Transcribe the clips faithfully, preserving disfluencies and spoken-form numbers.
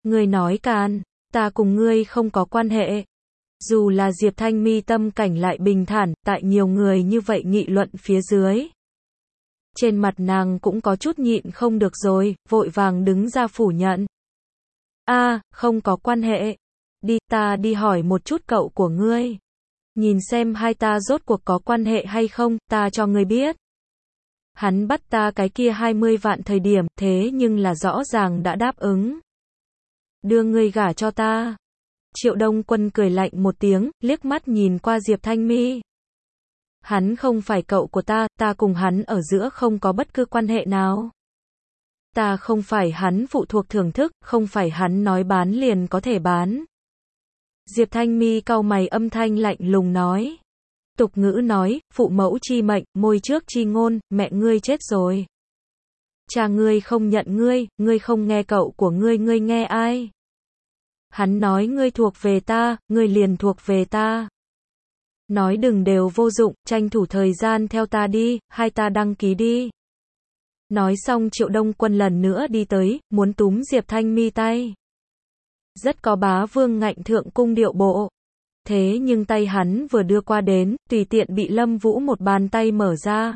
Ngươi nói càn, ta cùng ngươi không có quan hệ. Dù là Diệp Thanh Mi tâm cảnh lại bình thản, tại nhiều người như vậy nghị luận phía dưới. Trên mặt nàng cũng có chút nhịn không được rồi, vội vàng đứng ra phủ nhận. A, à, không có quan hệ. Đi, ta đi hỏi một chút cậu của ngươi. Nhìn xem hai ta rốt cuộc có quan hệ hay không, ta cho ngươi biết. Hắn bắt ta cái kia hai mươi vạn thời điểm, thế nhưng là rõ ràng đã đáp ứng. Đưa ngươi gả cho ta. Triệu Đông Quân cười lạnh một tiếng, liếc mắt nhìn qua Diệp Thanh Mi. Hắn không phải cậu của ta, ta cùng hắn ở giữa không có bất cứ quan hệ nào. Ta không phải hắn phụ thuộc thưởng thức, không phải hắn nói bán liền có thể bán. Diệp Thanh Mi cau mày âm thanh lạnh lùng nói. Tục ngữ nói, phụ mẫu chi mệnh, môi trước chi ngôn, mẹ ngươi chết rồi. Cha ngươi không nhận ngươi, ngươi không nghe cậu của ngươi, ngươi nghe ai? Hắn nói ngươi thuộc về ta, ngươi liền thuộc về ta. Nói đừng đều vô dụng, tranh thủ thời gian theo ta đi, hai ta đăng ký đi. Nói xong Triệu Đông Quân lần nữa đi tới, muốn túm Diệp Thanh Mi tay. Rất có bá vương ngạnh thượng cung điệu bộ. Thế nhưng tay hắn vừa đưa qua đến, tùy tiện bị Lâm Vũ một bàn tay mở ra.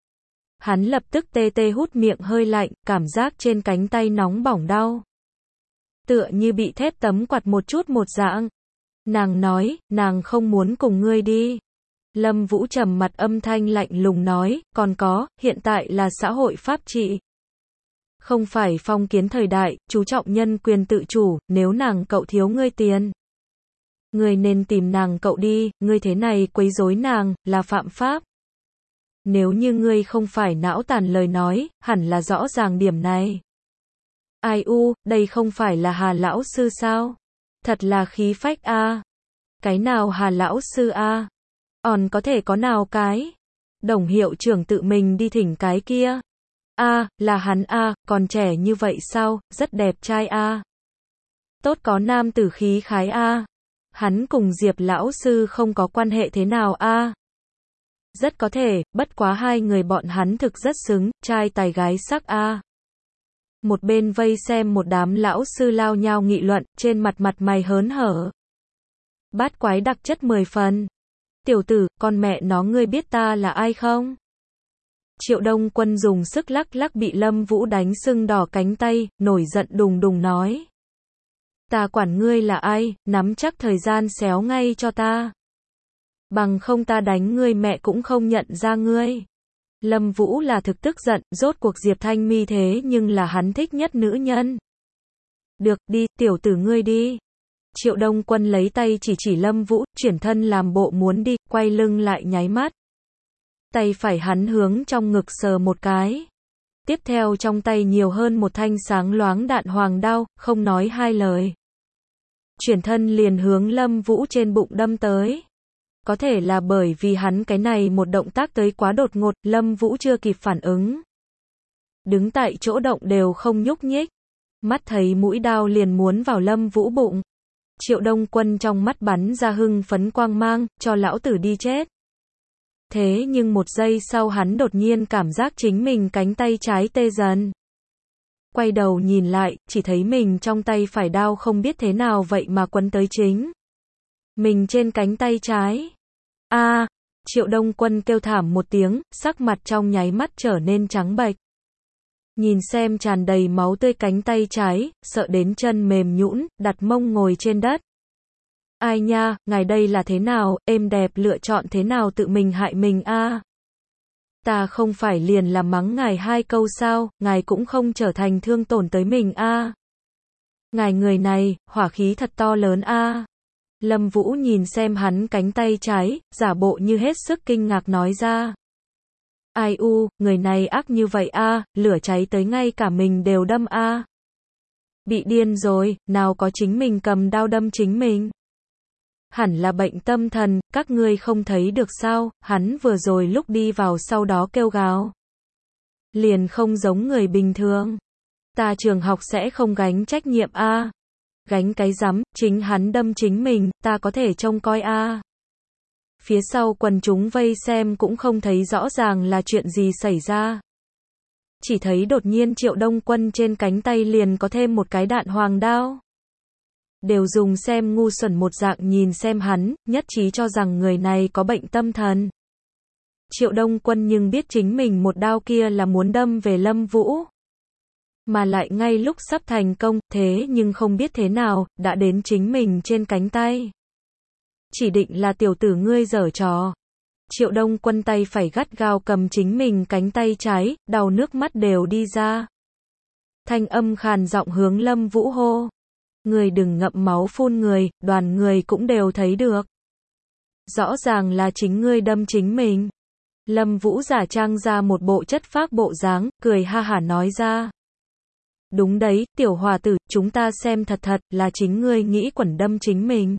Hắn lập tức tê tê hút miệng hơi lạnh, cảm giác trên cánh tay nóng bỏng đau. Tựa như bị thép tấm quạt một chút một dạng. Nàng nói, nàng không muốn cùng ngươi đi. Lâm Vũ trầm mặt âm thanh lạnh lùng nói, còn có, hiện tại là xã hội pháp trị. Không phải phong kiến thời đại, chú trọng nhân quyền tự chủ, nếu nàng cậu thiếu ngươi tiền. Ngươi nên tìm nàng cậu đi, ngươi thế này quấy rối nàng, là phạm pháp. Nếu như ngươi không phải não tàn lời nói, hẳn là rõ ràng điểm này. Ai u, đây không phải là Hà lão sư sao? Thật là khí phách a. À. Cái nào Hà lão sư a? À? Còn có thể có nào cái? Đồng hiệu trưởng tự mình đi thỉnh cái kia. A, à, là hắn a, à, còn trẻ như vậy sao, rất đẹp trai a. À. Tốt có nam tử khí khái a. À. Hắn cùng Diệp lão sư không có quan hệ thế nào a. À. Rất có thể, bất quá hai người bọn hắn thực rất xứng, trai tài gái sắc a. À. Một bên vây xem một đám lão sư lao nhao nghị luận, trên mặt mặt mày hớn hở. Bát quái đặc chất mười phần. Tiểu tử, con mẹ nó ngươi biết ta là ai không? Triệu Đông Quân dùng sức lắc lắc bị Lâm Vũ đánh sưng đỏ cánh tay, nổi giận đùng đùng nói. Ta quản ngươi là ai, nắm chắc thời gian xéo ngay cho ta. Bằng không ta đánh ngươi mẹ cũng không nhận ra ngươi. Lâm Vũ là thực tức giận, rốt cuộc Diệp Thanh Mi thế nhưng là hắn thích nhất nữ nhân. Được, đi, tiểu tử ngươi đi. Triệu Đông Quân lấy tay chỉ chỉ Lâm Vũ, chuyển thân làm bộ muốn đi, quay lưng lại nháy mắt. Tay phải hắn hướng trong ngực sờ một cái. Tiếp theo trong tay nhiều hơn một thanh sáng loáng đạn hoàng đao, không nói hai lời. Chuyển thân liền hướng Lâm Vũ trên bụng đâm tới. Có thể là bởi vì hắn cái này một động tác tới quá đột ngột, Lâm Vũ chưa kịp phản ứng. Đứng tại chỗ động đều không nhúc nhích. Mắt thấy mũi đao liền muốn vào Lâm Vũ bụng. Triệu Đông Quân trong mắt bắn ra hưng phấn quang mang, cho lão tử đi chết. Thế nhưng một giây sau hắn đột nhiên cảm giác chính mình cánh tay trái tê dần. Quay đầu nhìn lại, chỉ thấy mình trong tay phải đao không biết thế nào vậy mà quấn tới chính mình trên cánh tay trái. A, à, Triệu Đông Quân kêu thảm một tiếng, sắc mặt trong nháy mắt trở nên trắng bệch. Nhìn xem tràn đầy máu tươi cánh tay trái, sợ đến chân mềm nhũn, đặt mông ngồi trên đất. Ai nha, ngài đây là thế nào, êm đẹp lựa chọn thế nào tự mình hại mình a? À? Ta không phải liền là mắng ngài hai câu sao, ngài cũng không trở thành thương tổn tới mình a? À? Ngài người này, hỏa khí thật to lớn a. À? Lâm Vũ nhìn xem hắn cánh tay trái, giả bộ như hết sức kinh ngạc nói ra. Ai u, người này ác như vậy a, à, lửa cháy tới ngay cả mình đều đâm a. À. Bị điên rồi, nào có chính mình cầm đao đâm chính mình. Hẳn là bệnh tâm thần, các ngươi không thấy được sao, hắn vừa rồi lúc đi vào sau đó kêu gào. Liền không giống người bình thường. Ta trường học sẽ không gánh trách nhiệm a. À. Gánh cái rắm, chính hắn đâm chính mình, ta có thể trông coi a. À. Phía sau quần chúng vây xem cũng không thấy rõ ràng là chuyện gì xảy ra. Chỉ thấy đột nhiên Triệu Đông Quân trên cánh tay liền có thêm một cái đạn hoàng đao. đều dùng xem ngu xuẩn một dạng nhìn xem hắn, nhất trí cho rằng người này có bệnh tâm thần. Triệu Đông Quân nhưng biết chính mình một đao kia là muốn đâm về Lâm Vũ. Mà lại ngay lúc sắp thành công, thế nhưng không biết thế nào, đã đến chính mình trên cánh tay. Chỉ định là tiểu tử ngươi giở trò. Triệu Đông Quân tay phải gắt gao cầm chính mình cánh tay trái, đau nước mắt đều đi ra. Thanh âm khàn giọng hướng Lâm Vũ hô. Người đừng ngậm máu phun người, đoàn người cũng đều thấy được. Rõ ràng là chính ngươi đâm chính mình. Lâm Vũ giả trang ra một bộ chất phác bộ dáng, cười ha hả nói ra. Đúng đấy, tiểu hòa tử, chúng ta xem thật thật, là chính ngươi nghĩ quẩn đâm chính mình.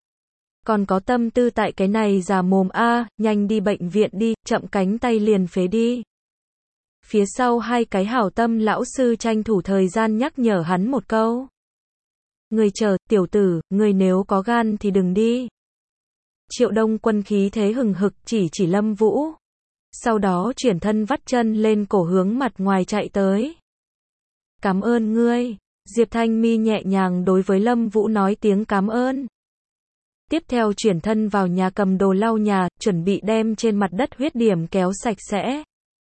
Còn có tâm tư tại cái này già mồm a, nhanh đi bệnh viện đi, chậm cánh tay liền phế đi. Phía sau hai cái hảo tâm lão sư tranh thủ thời gian nhắc nhở hắn một câu. Người chờ, tiểu tử, người nếu có gan thì đừng đi. Triệu Đông Quân khí thế hừng hực chỉ chỉ Lâm Vũ. Sau đó chuyển thân vắt chân lên cổ hướng mặt ngoài chạy tới. Cảm ơn ngươi. Diệp Thanh Mi nhẹ nhàng đối với Lâm Vũ nói tiếng cảm ơn. Tiếp theo chuyển thân vào nhà cầm đồ lau nhà, chuẩn bị đem trên mặt đất huyết điểm kéo sạch sẽ.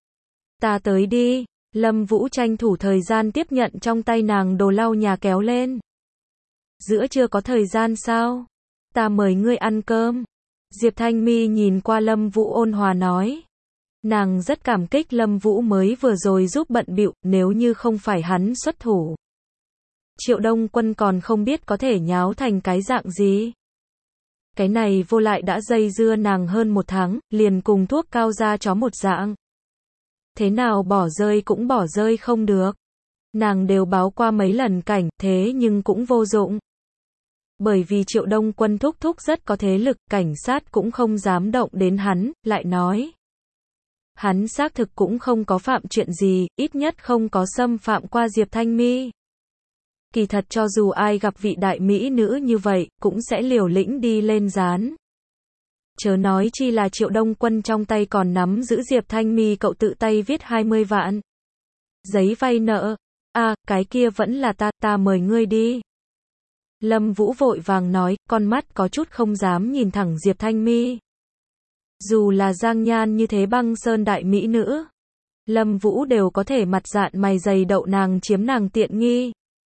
Ta tới đi. Lâm Vũ tranh thủ thời gian tiếp nhận trong tay nàng đồ lau nhà kéo lên. Giữa chưa có thời gian sao? Ta mời ngươi ăn cơm. Diệp Thanh Mi nhìn qua Lâm Vũ ôn hòa nói. Nàng rất cảm kích Lâm Vũ mới vừa rồi giúp bận bịu, nếu như không phải hắn xuất thủ. Triệu Đông Quân còn không biết có thể nháo thành cái dạng gì. Cái này vô lại đã dây dưa nàng hơn một tháng, liền cùng thuốc cao da chó một dạng. Thế nào bỏ rơi cũng bỏ rơi không được. Nàng đều báo qua mấy lần cảnh, thế nhưng cũng vô dụng. Bởi vì Triệu Đông Quân thúc thúc rất có thế lực, cảnh sát cũng không dám động đến hắn, lại nói. Hắn xác thực cũng không có phạm chuyện gì, ít nhất không có xâm phạm qua Diệp Thanh Mi. Kỳ thật cho dù ai gặp vị đại mỹ nữ như vậy, cũng sẽ liều lĩnh đi lên gián. Chớ nói chi là Triệu Đông Quân trong tay còn nắm giữ Diệp Thanh Mi cậu tự tay viết hai mươi vạn. Giấy vay nợ. À, cái kia vẫn là ta, ta mời ngươi đi. Lâm Vũ vội vàng nói, con mắt có chút không dám nhìn thẳng Diệp Thanh Mi. Dù là Giang Nhan như thế băng sơn đại mỹ nữ, Lâm Vũ đều có thể mặt dạn mày dày đậu nàng chiếm nàng tiện nghi.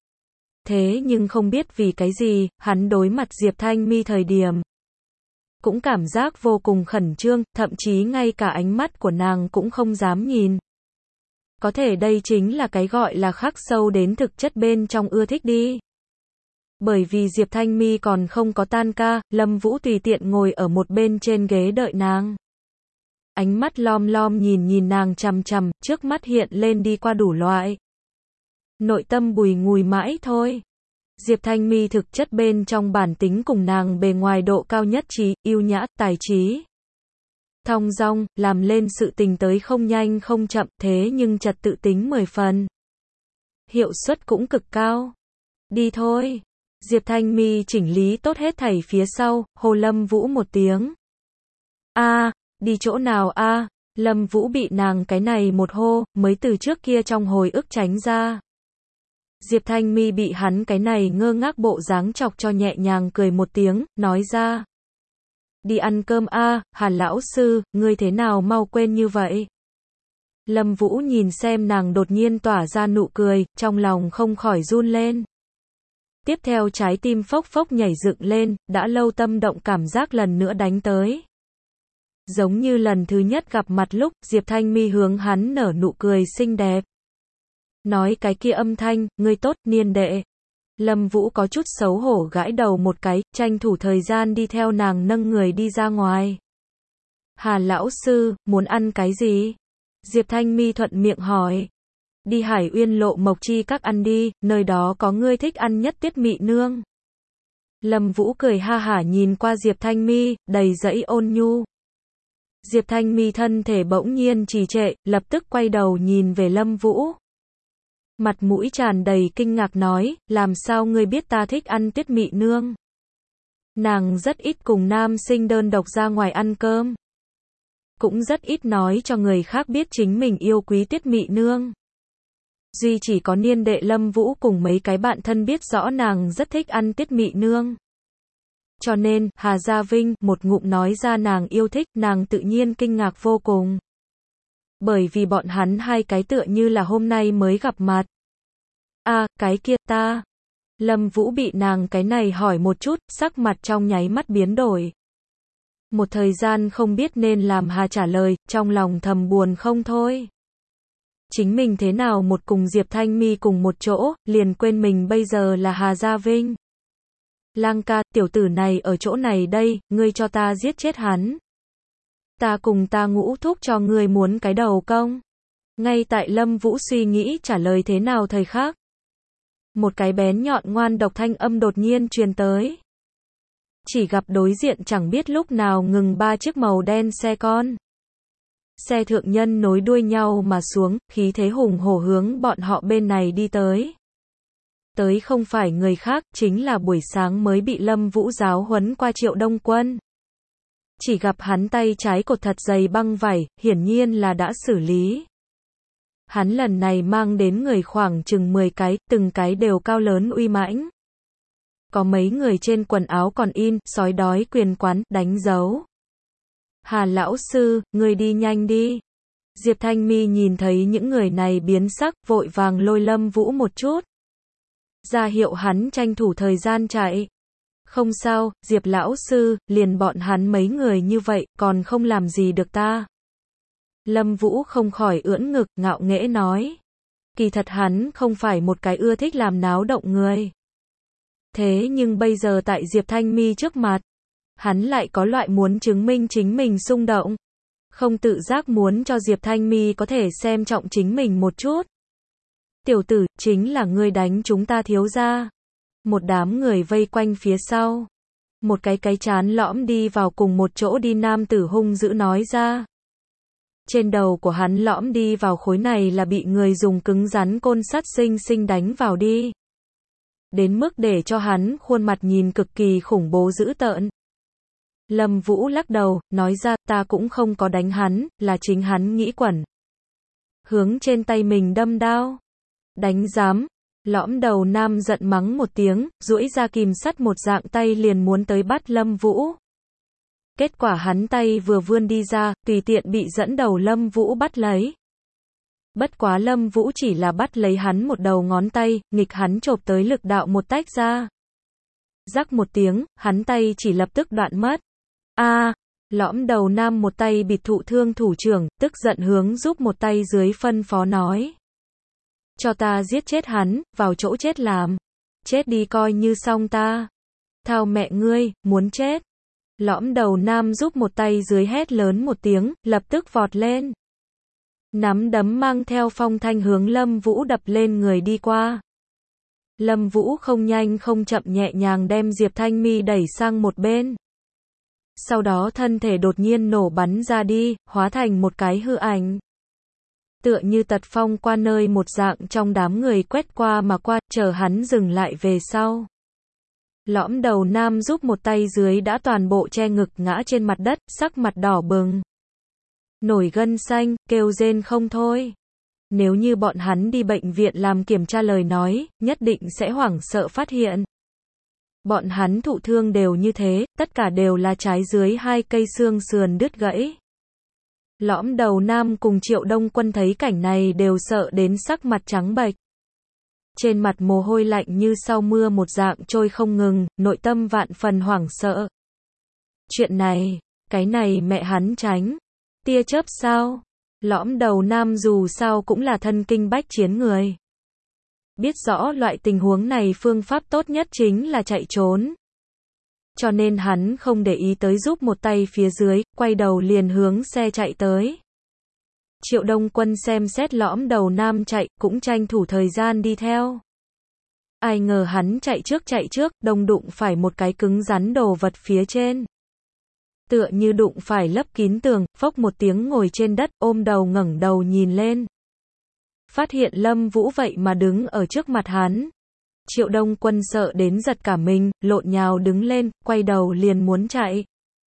Thế nhưng không biết vì cái gì, hắn đối mặt Diệp Thanh Mi thời điểm cũng cảm giác vô cùng khẩn trương, thậm chí ngay cả ánh mắt của nàng cũng không dám nhìn. Có thể đây chính là cái gọi là khắc sâu đến thực chất bên trong ưa thích đi. Bởi vì Diệp Thanh Mi còn không có tan ca, Lâm Vũ tùy tiện ngồi ở một bên trên ghế đợi nàng. Ánh mắt lom lom nhìn nhìn nàng chằm chằm, trước mắt hiện lên đi qua đủ loại. Nội tâm bùi ngùi mãi thôi. Diệp Thanh Mi thực chất bên trong bản tính cùng nàng bề ngoài độ cao nhất trí, yêu nhã, tài trí. Thong dong, làm lên sự tình tới không nhanh không chậm, thế nhưng trật tự tính mười phần. Hiệu suất cũng cực cao. Đi thôi. Diệp Thanh Mi chỉnh lý tốt hết thảy phía sau, hô Lâm Vũ một tiếng. A, đi chỗ nào a? Lâm Vũ bị nàng cái này một hô, mới từ trước kia trong hồi ức tránh ra. Diệp Thanh Mi bị hắn cái này ngơ ngác bộ dáng chọc cho nhẹ nhàng cười một tiếng, nói ra. Đi ăn cơm a, Hàn lão sư, ngươi thế nào mau quên như vậy? Lâm Vũ nhìn xem nàng đột nhiên tỏa ra nụ cười, trong lòng không khỏi run lên. Tiếp theo trái tim phốc phốc nhảy dựng lên, đã lâu tâm động cảm giác lần nữa đánh tới. Giống như lần thứ nhất gặp mặt lúc, Diệp Thanh Mi hướng hắn nở nụ cười xinh đẹp. Nói cái kia âm thanh, ngươi tốt, niên đệ. Lâm Vũ có chút xấu hổ gãi đầu một cái, tranh thủ thời gian đi theo nàng nâng người đi ra ngoài. Hà lão sư, muốn ăn cái gì? Diệp Thanh Mi thuận miệng hỏi. Đi Hải Uyên Lộ Mộc Chi các ăn đi, nơi đó có ngươi thích ăn nhất tiết mị nương. Lâm Vũ cười ha hả nhìn qua Diệp Thanh Mi, đầy dẫy ôn nhu. Diệp Thanh Mi thân thể bỗng nhiên trì trệ, lập tức quay đầu nhìn về Lâm Vũ. Mặt mũi tràn đầy kinh ngạc nói, làm sao ngươi biết ta thích ăn tiết mị nương? Nàng rất ít cùng nam sinh đơn độc ra ngoài ăn cơm. Cũng rất ít nói cho người khác biết chính mình yêu quý tiết mị nương. Duy chỉ có niên đệ Lâm Vũ cùng mấy cái bạn thân biết rõ nàng rất thích ăn tiết mị nương. Cho nên, Hà Gia Vinh một ngụm nói ra nàng yêu thích, nàng tự nhiên kinh ngạc vô cùng. Bởi vì bọn hắn hai cái tựa như là hôm nay mới gặp mặt. À, cái kia ta. Lâm Vũ bị nàng cái này hỏi một chút, sắc mặt trong nháy mắt biến đổi. Một thời gian không biết nên làm Hà trả lời, trong lòng thầm buồn không thôi. Chính mình thế nào một cùng Diệp Thanh Mi cùng một chỗ, liền quên mình bây giờ là Hà Gia Vinh. Lang ca, tiểu tử này ở chỗ này đây, ngươi cho ta giết chết hắn. Ta cùng ta Ngũ thúc cho ngươi muốn cái đầu công. Ngay tại Lâm Vũ suy nghĩ trả lời thế nào thời khắc. Một cái bén nhọn ngoan độc thanh âm đột nhiên truyền tới. Chỉ gặp đối diện chẳng biết lúc nào ngừng ba chiếc màu đen xe con. Xe thượng nhân nối đuôi nhau mà xuống, khí thế hùng hổ hướng bọn họ bên này đi tới. Tới không phải người khác, chính là buổi sáng mới bị Lâm Vũ giáo huấn qua Triệu Đông Quân. Chỉ gặp hắn tay trái cột thật dày băng vải, hiển nhiên là đã xử lý. Hắn lần này mang đến người khoảng chừng mười cái, từng cái đều cao lớn uy mãnh. Có mấy người trên quần áo còn in, sói đói quyền quán, đánh dấu. Hà lão sư, người đi nhanh đi. Diệp Thanh Mi nhìn thấy những người này biến sắc, vội vàng lôi Lâm Vũ một chút. Ra hiệu hắn tranh thủ thời gian chạy. Không sao, Diệp lão sư, liền bọn hắn mấy người như vậy, còn không làm gì được ta. Lâm Vũ không khỏi ưỡn ngực, ngạo nghễ nói. Kỳ thật hắn không phải một cái ưa thích làm náo động người. Thế nhưng bây giờ tại Diệp Thanh Mi trước mặt, hắn lại có loại muốn chứng minh chính mình xung động. Không tự giác muốn cho Diệp Thanh Mi có thể xem trọng chính mình một chút. Tiểu tử, chính là ngươi đánh chúng ta thiếu gia. Một đám người vây quanh phía sau. Một cái cái chán lõm đi vào cùng một chỗ đi nam tử hung dữ nói ra. Trên đầu của hắn lõm đi vào khối này là bị người dùng cứng rắn côn sắt xinh xinh đánh vào đi. Đến mức để cho hắn khuôn mặt nhìn cực kỳ khủng bố dữ tợn. Lâm Vũ lắc đầu, nói ra ta cũng không có đánh hắn, là chính hắn nghĩ quẩn. Hướng trên tay mình đâm đao. Đánh dám. Lõm đầu nam giận mắng một tiếng, duỗi ra kìm sắt một dạng tay liền muốn tới bắt Lâm Vũ. Kết quả hắn tay vừa vươn đi ra, tùy tiện bị dẫn đầu Lâm Vũ bắt lấy. Bất quá Lâm Vũ chỉ là bắt lấy hắn một đầu ngón tay, nghịch hắn chộp tới lực đạo một tách ra. Rắc một tiếng, hắn tay chỉ lập tức đoạn mất. A, à, lõm đầu nam một tay bịt thụ thương thủ trưởng, tức giận hướng giúp một tay dưới phân phó nói. Cho ta giết chết hắn, vào chỗ chết làm. Chết đi coi như xong ta. Thao mẹ ngươi, muốn chết. Lõm đầu nam giúp một tay dưới hét lớn một tiếng, lập tức vọt lên. Nắm đấm mang theo phong thanh hướng Lâm Vũ đập lên người đi qua. Lâm Vũ không nhanh không chậm nhẹ nhàng đem Diệp Thanh Mi đẩy sang một bên. Sau đó thân thể đột nhiên nổ bắn ra đi, hóa thành một cái hư ảnh. Tựa như tật phong qua nơi một dạng trong đám người quét qua mà qua, chờ hắn dừng lại về sau. Lõm đầu nam giúp một tay dưới đã toàn bộ che ngực ngã trên mặt đất, sắc mặt đỏ bừng. Nổi gân xanh, kêu rên không thôi. Nếu như bọn hắn đi bệnh viện làm kiểm tra lời nói, nhất định sẽ hoảng sợ phát hiện. Bọn hắn thụ thương đều như thế, tất cả đều là trái dưới hai cây xương sườn đứt gãy. Lõm đầu nam cùng Triệu Đông Quân thấy cảnh này đều sợ đến sắc mặt trắng bệch. Trên mặt mồ hôi lạnh như sau mưa một dạng trôi không ngừng, nội tâm vạn phần hoảng sợ. Chuyện này, cái này mẹ hắn tránh. Tia chớp sao? Lõm đầu nam dù sao cũng là thân kinh bách chiến người. Biết rõ loại tình huống này phương pháp tốt nhất chính là chạy trốn. Cho nên hắn không để ý tới giúp một tay phía dưới, quay đầu liền hướng xe chạy tới. Triệu Đông Quân xem xét lõm đầu nam chạy, cũng tranh thủ thời gian đi theo. Ai ngờ hắn chạy trước chạy trước, đồng đụng phải một cái cứng rắn đồ vật phía trên. Tựa như đụng phải lấp kín tường, phốc một tiếng ngồi trên đất, ôm đầu ngẩng đầu nhìn lên. Phát hiện Lâm Vũ vậy mà đứng ở trước mặt hắn. Triệu Đông Quân sợ đến giật cả mình, lộn nhào đứng lên, quay đầu liền muốn chạy.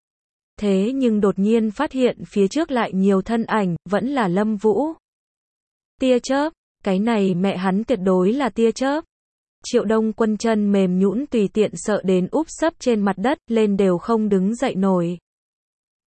Thế nhưng đột nhiên phát hiện phía trước lại nhiều thân ảnh, vẫn là Lâm Vũ. Tia chớp, Cái này mẹ hắn tuyệt đối là tia chớp. Triệu Đông Quân chân mềm nhũn tùy tiện sợ đến úp sấp trên mặt đất, lên đều không đứng dậy nổi.